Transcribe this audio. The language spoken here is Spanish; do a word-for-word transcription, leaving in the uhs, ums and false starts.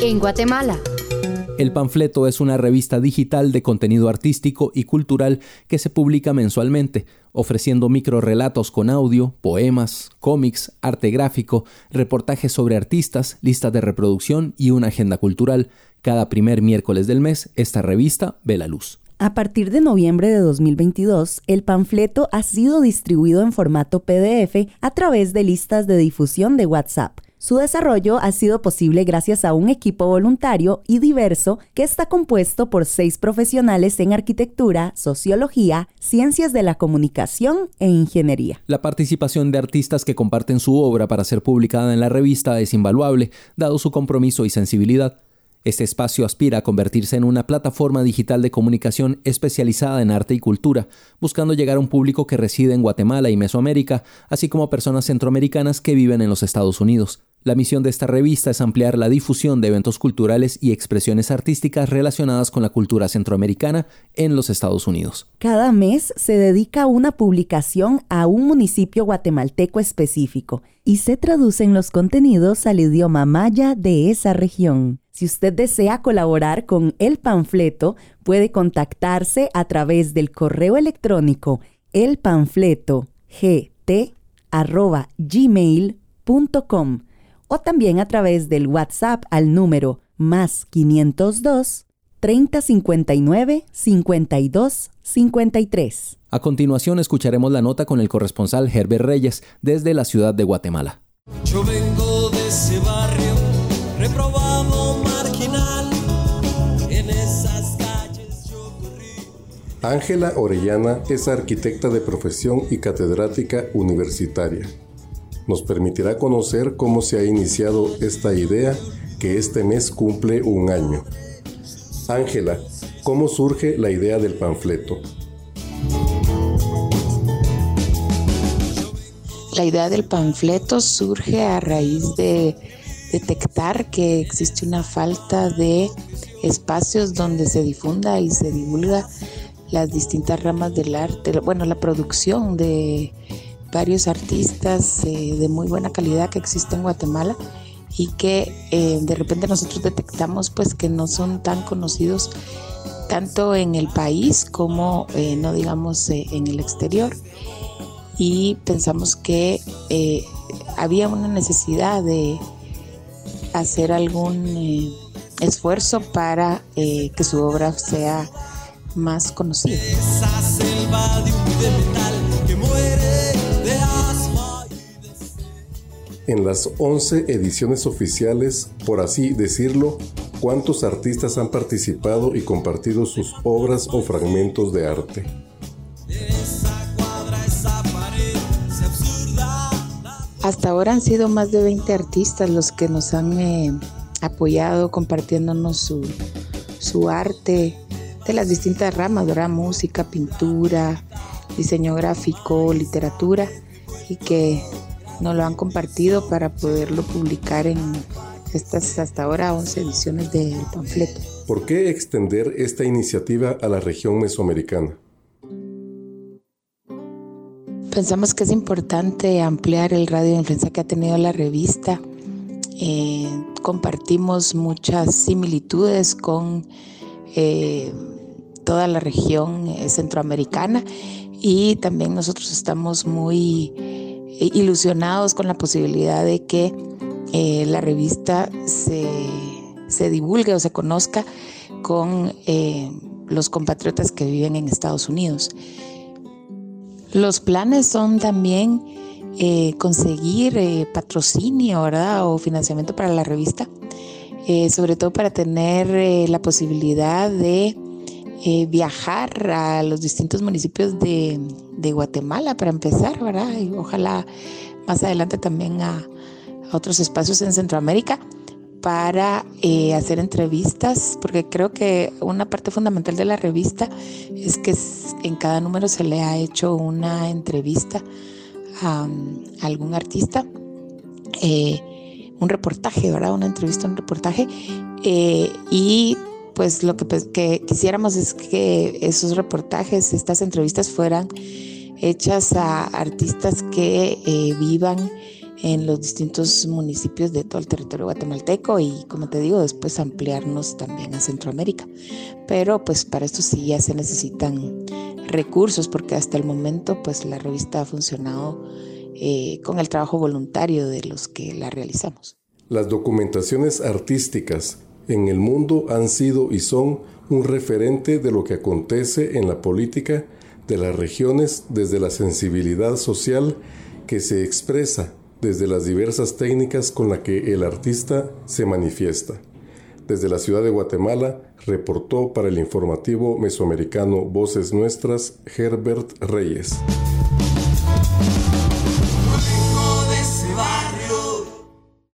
en Guatemala. El Panfleto es una revista digital de contenido artístico y cultural que se publica mensualmente, ofreciendo microrelatos con audio, poemas, cómics, arte gráfico, reportajes sobre artistas, listas de reproducción y una agenda cultural. Cada primer miércoles del mes, esta revista ve la luz. A partir de noviembre de dos mil veintidós, el panfleto ha sido distribuido en formato P D F a través de listas de difusión de WhatsApp. Su desarrollo ha sido posible gracias a un equipo voluntario y diverso que está compuesto por seis profesionales en arquitectura, sociología, ciencias de la comunicación e ingeniería. La participación de artistas que comparten su obra para ser publicada en la revista es invaluable, dado su compromiso y sensibilidad. Este espacio aspira a convertirse en una plataforma digital de comunicación especializada en arte y cultura, buscando llegar a un público que reside en Guatemala y Mesoamérica, así como personas centroamericanas que viven en los Estados Unidos. La misión de esta revista es ampliar la difusión de eventos culturales y expresiones artísticas relacionadas con la cultura centroamericana en los Estados Unidos. Cada mes se dedica una publicación a un municipio guatemalteco específico y se traducen los contenidos al idioma maya de esa región. Si usted desea colaborar con El Panfleto, puede contactarse a través del correo electrónico elpanfletog t arroba gmail punto com o también a través del WhatsApp al número más quinientos dos, treinta cincuenta y nueve, cincuenta y dos, cincuenta y tres. A continuación escucharemos la nota con el corresponsal Herbert Reyes desde la ciudad de Guatemala. Yo vengo de ese barrio reprobado, marginal, en esas calles yo corrí. Ángela Orellana es arquitecta de profesión y catedrática universitaria. Nos permitirá conocer cómo se ha iniciado esta idea que este mes cumple un año. Ángela, ¿cómo surge la idea del panfleto? La idea del panfleto surge a raíz de detectar que existe una falta de espacios donde se difunda y se divulga las distintas ramas del arte, bueno, la producción de varios artistas eh, de muy buena calidad que existen en Guatemala y que eh, de repente nosotros detectamos pues que no son tan conocidos tanto en el país como eh, no digamos eh, en el exterior, y pensamos que eh, había una necesidad de hacer algún eh, esfuerzo para eh, que su obra sea más conocida. Esa selva de un de metal que muere de asma. En las once ediciones oficiales, por así decirlo, ¿cuántos artistas han participado y compartido sus obras o fragmentos de arte? Hasta ahora han sido más de veinte artistas los que nos han eh, apoyado compartiéndonos su, su arte de las distintas ramas, ¿verdad? Música, pintura, diseño gráfico, literatura, y que nos lo han compartido para poderlo publicar en estas hasta ahora once ediciones del panfleto. ¿Por qué extender esta iniciativa a la región mesoamericana? Pensamos que es importante ampliar el radio de influencia que ha tenido la revista. Eh, compartimos muchas similitudes con eh, toda la región eh, centroamericana, y también nosotros estamos muy eh, ilusionados con la posibilidad de que eh, la revista se, se divulgue o se conozca con eh, los compatriotas que viven en Estados Unidos. Los planes son también eh, conseguir eh, patrocinio, ¿verdad? O financiamiento para la revista, eh, sobre todo para tener eh, la posibilidad de eh, viajar a los distintos municipios de, de Guatemala para empezar, ¿verdad? Y ojalá más adelante también a, a otros espacios en Centroamérica para eh, hacer entrevistas, porque creo que una parte fundamental de la revista es que en cada número se le ha hecho una entrevista a, a algún artista, eh, un reportaje, ¿verdad? Una entrevista, un reportaje, eh, y pues lo que, pues, que quisiéramos es que esos reportajes, estas entrevistas fueran hechas a artistas que eh, vivan en los distintos municipios de todo el territorio guatemalteco y, como te digo, después ampliarnos también a Centroamérica. Pero pues para esto sí ya se necesitan recursos, porque hasta el momento pues la revista ha funcionado eh, con el trabajo voluntario de los que la realizamos. Las documentaciones artísticas en el mundo han sido y son un referente de lo que acontece en la política de las regiones desde la sensibilidad social que se expresa desde las diversas técnicas con las que el artista se manifiesta. Desde la ciudad de Guatemala, reportó para el informativo mesoamericano Voces Nuestras, Herbert Reyes.